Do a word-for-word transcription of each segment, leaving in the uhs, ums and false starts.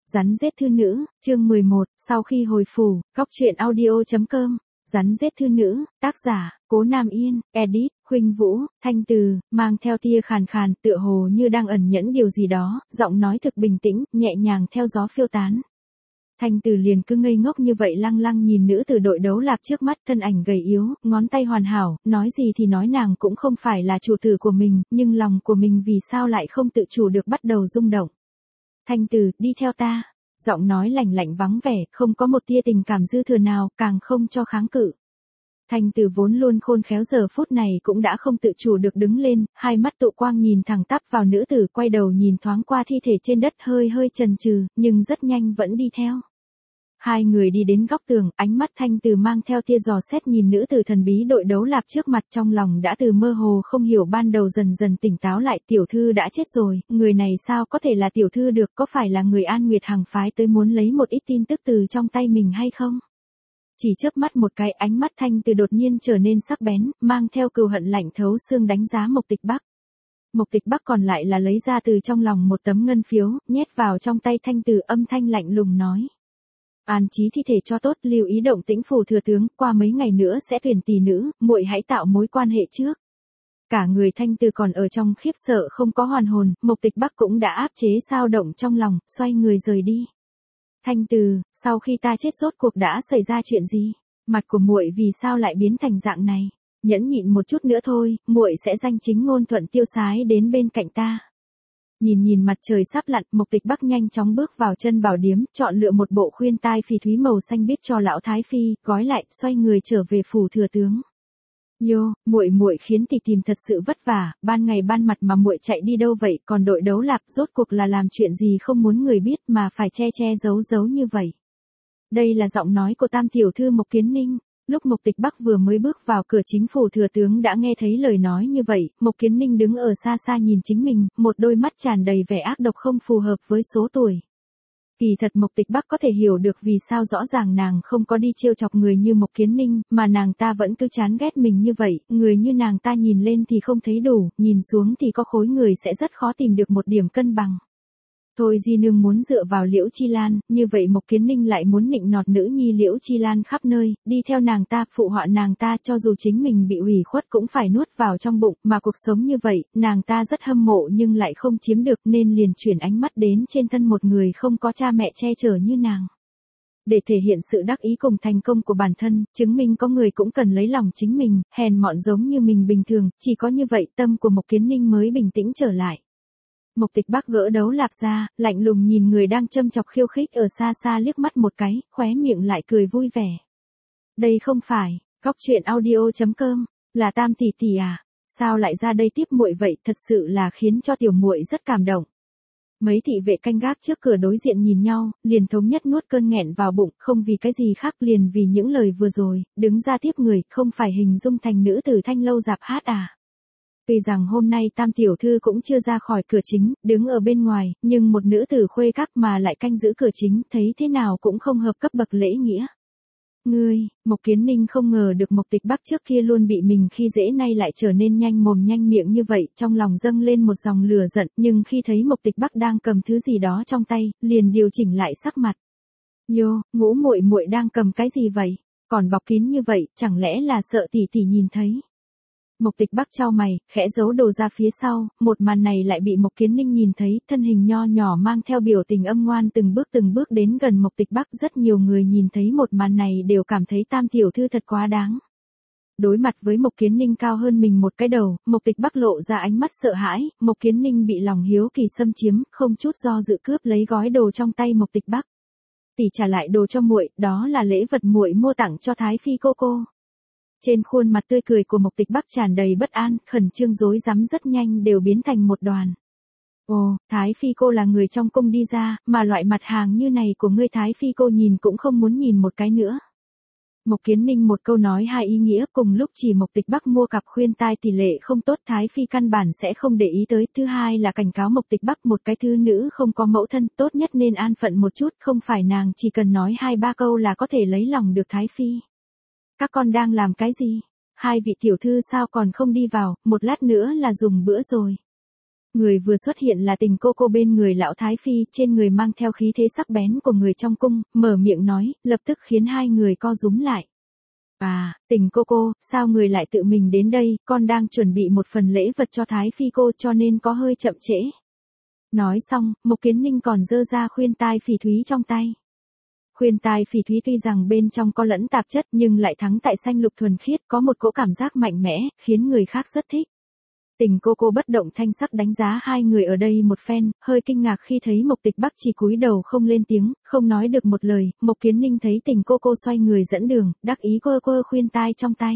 Rắn rết thư nữ, chương mười một, sau khi hồi phủ, góc truyện audio.com, Rắn rết thư nữ, tác giả, Cố Nam Yên, edit, Khuynh Vũ, Thanh Từ, mang theo tia khàn khàn, tựa hồ như đang ẩn nhẫn điều gì đó, giọng nói thực bình tĩnh, nhẹ nhàng theo gió phiêu tán. Thanh Từ liền cứ ngây ngốc như vậy lăng lăng nhìn nữ từ đội đấu lạp trước mắt, thân ảnh gầy yếu, ngón tay hoàn hảo, nói gì thì nói nàng cũng không phải là chủ tử của mình, nhưng lòng của mình vì sao lại không tự chủ được bắt đầu rung động. Thanh Từ, đi theo ta. Giọng nói lạnh lạnh vắng vẻ, không có một tia tình cảm dư thừa nào, càng không cho kháng cự. Thanh Từ vốn luôn khôn khéo giờ phút này cũng đã không tự chủ được đứng lên, hai mắt tụ quang nhìn thẳng tắp vào nữ tử, quay đầu nhìn thoáng qua thi thể trên đất hơi hơi chần chừ, nhưng rất nhanh vẫn đi theo. Hai người đi đến góc tường, ánh mắt Thanh Từ mang theo tia dò xét nhìn nữ tử thần bí đội đấu lạp trước mặt, trong lòng đã từ mơ hồ không hiểu ban đầu dần dần tỉnh táo lại. Tiểu thư đã chết rồi, người này sao có thể là tiểu thư được, có phải là người An Nguyệt Hằng phái tới muốn lấy một ít tin tức từ trong tay mình hay không? Chỉ chớp mắt một cái, ánh mắt Thanh Từ đột nhiên trở nên sắc bén, mang theo cừu hận lạnh thấu xương đánh giá Mộc Tịch Bắc. Mộc Tịch Bắc còn lại là lấy ra từ trong lòng một tấm ngân phiếu, nhét vào trong tay Thanh Từ, âm thanh lạnh lùng nói: an trí thi thể cho tốt, lưu ý động tĩnh phủ thừa tướng, qua mấy ngày nữa sẽ tuyển tỷ nữ, muội hãy tạo mối quan hệ trước. Cả người Thanh Từ còn ở trong khiếp sợ không có hoàn hồn, Mộc Tịch Bắc cũng đã áp chế dao động trong lòng, xoay người rời đi. Thanh Từ, sau khi ta chết rốt cuộc đã xảy ra chuyện gì? Mặt của muội vì sao lại biến thành dạng này? Nhẫn nhịn một chút nữa thôi, muội sẽ danh chính ngôn thuận tiêu sái đến bên cạnh ta. Nhìn nhìn mặt trời sắp lặn, Mộc Tịch Bắc nhanh chóng bước vào chân bảo điếm, chọn lựa một bộ khuyên tai phỉ thúy màu xanh biếc cho lão thái phi, gói lại, xoay người trở về phủ thừa tướng. Yo, muội muội khiến tỷ tìm thật sự vất vả, ban ngày ban mặt mà muội chạy đi đâu vậy, còn đội đấu lạp rốt cuộc là làm chuyện gì không muốn người biết mà phải che che giấu giấu như vậy. Đây là giọng nói của tam tiểu thư Mộc Kiến Ninh. Lúc Mộc Tịch Bắc vừa mới bước vào cửa chính phủ thừa tướng đã nghe thấy lời nói như vậy, Mộc Kiến Ninh đứng ở xa xa nhìn chính mình, một đôi mắt tràn đầy vẻ ác độc không phù hợp với số tuổi. Kỳ thật Mộc Tịch Bắc có thể hiểu được vì sao rõ ràng nàng không có đi trêu chọc người như Mộc Kiến Ninh, mà nàng ta vẫn cứ chán ghét mình như vậy, người như nàng ta nhìn lên thì không thấy đủ, nhìn xuống thì có khối người sẽ rất khó tìm được một điểm cân bằng. Thôi Di Nương muốn dựa vào Liễu Chi Lan, như vậy Mộc Kiến Ninh lại muốn nịnh nọt nữ nhi Liễu Chi Lan khắp nơi, đi theo nàng ta, phụ họa nàng ta, cho dù chính mình bị ủy khuất cũng phải nuốt vào trong bụng, mà cuộc sống như vậy, nàng ta rất hâm mộ nhưng lại không chiếm được nên liền chuyển ánh mắt đến trên thân một người không có cha mẹ che chở như nàng. Để thể hiện sự đắc ý cùng thành công của bản thân, chứng minh có người cũng cần lấy lòng chính mình, hèn mọn giống như mình bình thường, chỉ có như vậy tâm của Mộc Kiến Ninh mới bình tĩnh trở lại. Mộc Tịch Bắc gỡ đấu lạp ra, lạnh lùng nhìn người đang châm chọc khiêu khích ở xa xa liếc mắt một cái, khóe miệng lại cười vui vẻ. Đây không phải, góc truyện audio.com, là Tam tỷ tỷ à? Sao lại ra đây tiếp muội vậy, thật sự là khiến cho tiểu muội rất cảm động. Mấy thị vệ canh gác trước cửa đối diện nhìn nhau, liền thống nhất nuốt cơn nghẹn vào bụng, không vì cái gì khác liền vì những lời vừa rồi, đứng ra tiếp người, không phải hình dung thành nữ tử Thanh Lâu Dạp hát à? Tuy rằng hôm nay Tam tiểu thư cũng chưa ra khỏi cửa chính, đứng ở bên ngoài, nhưng một nữ tử khuê các mà lại canh giữ cửa chính, thấy thế nào cũng không hợp cấp bậc lễ nghĩa. Ngươi, Mộc Kiến Ninh không ngờ được Mộc Tịch Bắc trước kia luôn bị mình khi dễ nay lại trở nên nhanh mồm nhanh miệng như vậy, trong lòng dâng lên một dòng lửa giận, nhưng khi thấy Mộc Tịch Bắc đang cầm thứ gì đó trong tay, liền điều chỉnh lại sắc mặt. Yo, Ngũ muội muội đang cầm cái gì vậy? Còn bọc kín như vậy, chẳng lẽ là sợ tỷ tỷ nhìn thấy? Mộc Tịch Bắc chau mày, khẽ giấu đồ ra phía sau, một màn này lại bị Mộc Kiến Ninh nhìn thấy, thân hình nho nhỏ mang theo biểu tình âm ngoan từng bước từng bước đến gần Mộc Tịch Bắc, rất nhiều người nhìn thấy một màn này đều cảm thấy Tam tiểu thư thật quá đáng. Đối mặt với Mộc Kiến Ninh cao hơn mình một cái đầu, Mộc Tịch Bắc lộ ra ánh mắt sợ hãi, Mộc Kiến Ninh bị lòng hiếu kỳ xâm chiếm, không chút do dự cướp lấy gói đồ trong tay Mộc Tịch Bắc. Tỷ trả lại đồ cho muội, đó là lễ vật muội mua tặng cho Thái phi cô cô. Trên khuôn mặt tươi cười của Mộc Tịch Bắc tràn đầy bất an, khẩn trương rối rắm rất nhanh đều biến thành một đoàn. Ồ, Thái phi cô là người trong cung đi ra, mà loại mặt hàng như này của ngươi Thái phi cô nhìn cũng không muốn nhìn một cái nữa. Mộc Kiến Ninh một câu nói hai ý nghĩa, cùng lúc chỉ Mộc Tịch Bắc mua cặp khuyên tai tỷ lệ không tốt, Thái phi căn bản sẽ không để ý tới. Thứ hai là cảnh cáo Mộc Tịch Bắc một cái thư nữ không có mẫu thân, tốt nhất nên an phận một chút, không phải nàng chỉ cần nói hai ba câu là có thể lấy lòng được Thái phi. Các con đang làm cái gì? Hai vị tiểu thư sao còn không đi vào, một lát nữa là dùng bữa rồi. Người vừa xuất hiện là Tình cô cô bên người lão Thái Phi, trên người mang theo khí thế sắc bén của người trong cung, mở miệng nói, lập tức khiến hai người co rúm lại. À, Tình cô cô, sao người lại tự mình đến đây, con đang chuẩn bị một phần lễ vật cho Thái Phi cô cho nên có hơi chậm trễ. Nói xong, Mộc Kiến Ninh còn giơ ra khuyên tai phỉ thúy trong tay. Khuyên tai phỉ thúy tuy rằng bên trong có lẫn tạp chất nhưng lại thắng tại xanh lục thuần khiết, có một cỗ cảm giác mạnh mẽ, khiến người khác rất thích. Tình cô cô bất động thanh sắc đánh giá hai người ở đây một phen, hơi kinh ngạc khi thấy Mộc Tịch Bắc chỉ cúi đầu không lên tiếng, không nói được một lời. Mộc Kiến Ninh thấy Tình cô cô xoay người dẫn đường, đắc ý quơ quơ khuyên tai trong tay.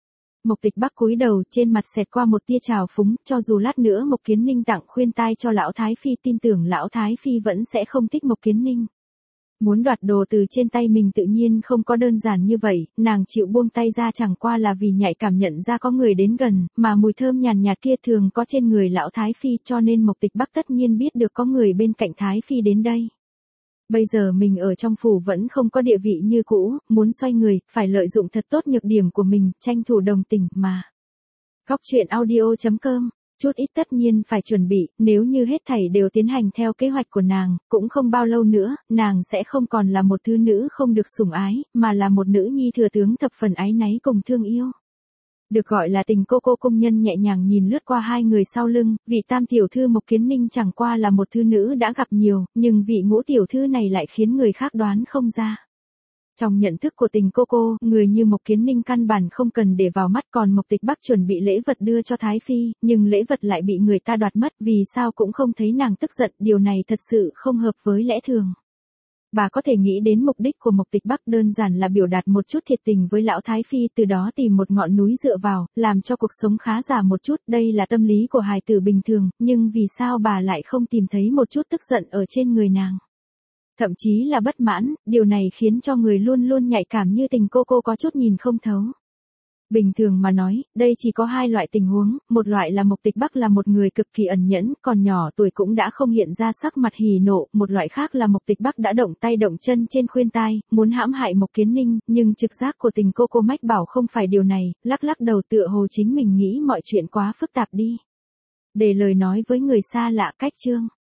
Mộc Tịch Bắc cúi đầu, trên mặt xẹt qua một tia trào phúng, cho dù lát nữa Mộc Kiến Ninh tặng khuyên tai cho lão Thái Phi, tin tưởng lão Thái Phi vẫn sẽ không thích Mộc Kiến Ninh. Muốn đoạt đồ từ trên tay mình tự nhiên không có đơn giản như vậy, nàng chịu buông tay ra chẳng qua là vì nhạy cảm nhận ra có người đến gần, mà mùi thơm nhàn nhạt kia thường có trên người lão Thái Phi, cho nên Mộc Tịch Bắc tất nhiên biết được có người bên cạnh Thái Phi đến đây. Bây giờ mình ở trong phủ vẫn không có địa vị như cũ, muốn xoay người, phải lợi dụng thật tốt nhược điểm của mình, tranh thủ đồng tình mà. Góc truyện audio chấm com. Chút ít tất nhiên phải chuẩn bị, nếu như hết thảy đều tiến hành theo kế hoạch của nàng, cũng không bao lâu nữa, nàng sẽ không còn là một thứ nữ không được sủng ái, mà là một nữ nhi thừa tướng thập phần áy náy cùng thương yêu. Được gọi là Tình cô cô công nhân nhẹ nhàng nhìn lướt qua hai người sau lưng, vị tam tiểu thư Mộc Kiến Ninh chẳng qua là một thư nữ đã gặp nhiều, nhưng vị ngũ tiểu thư này lại khiến người khác đoán không ra. Trong nhận thức của Tình cô cô, người như Mộc Kiến Ninh căn bản không cần để vào mắt, còn Mộc Tịch Bắc chuẩn bị lễ vật đưa cho Thái Phi, nhưng lễ vật lại bị người ta đoạt mất, vì sao cũng không thấy nàng tức giận, điều này thật sự không hợp với lẽ thường. Bà có thể nghĩ đến mục đích của Mộc Tịch Bắc đơn giản là biểu đạt một chút thiệt tình với lão Thái Phi, từ đó tìm một ngọn núi dựa vào, làm cho cuộc sống khá giả một chút, đây là tâm lý của hài tử bình thường, nhưng vì sao bà lại không tìm thấy một chút tức giận ở trên người nàng? Thậm chí là bất mãn, điều này khiến cho người luôn luôn nhạy cảm như Tình cô cô có chút nhìn không thấu. Bình thường mà nói, đây chỉ có hai loại tình huống, một loại là Mộc Tịch Bắc là một người cực kỳ ẩn nhẫn, còn nhỏ tuổi cũng đã không hiện ra sắc mặt hỉ nộ, một loại khác là Mộc Tịch Bắc đã động tay động chân trên khuyên tai, muốn hãm hại Mộc Kiến Ninh, nhưng trực giác của Tình cô cô mách bảo không phải điều này, lắc lắc đầu tựa hồ chính mình nghĩ mọi chuyện quá phức tạp đi. Để lời nói với người xa lạ cách chương.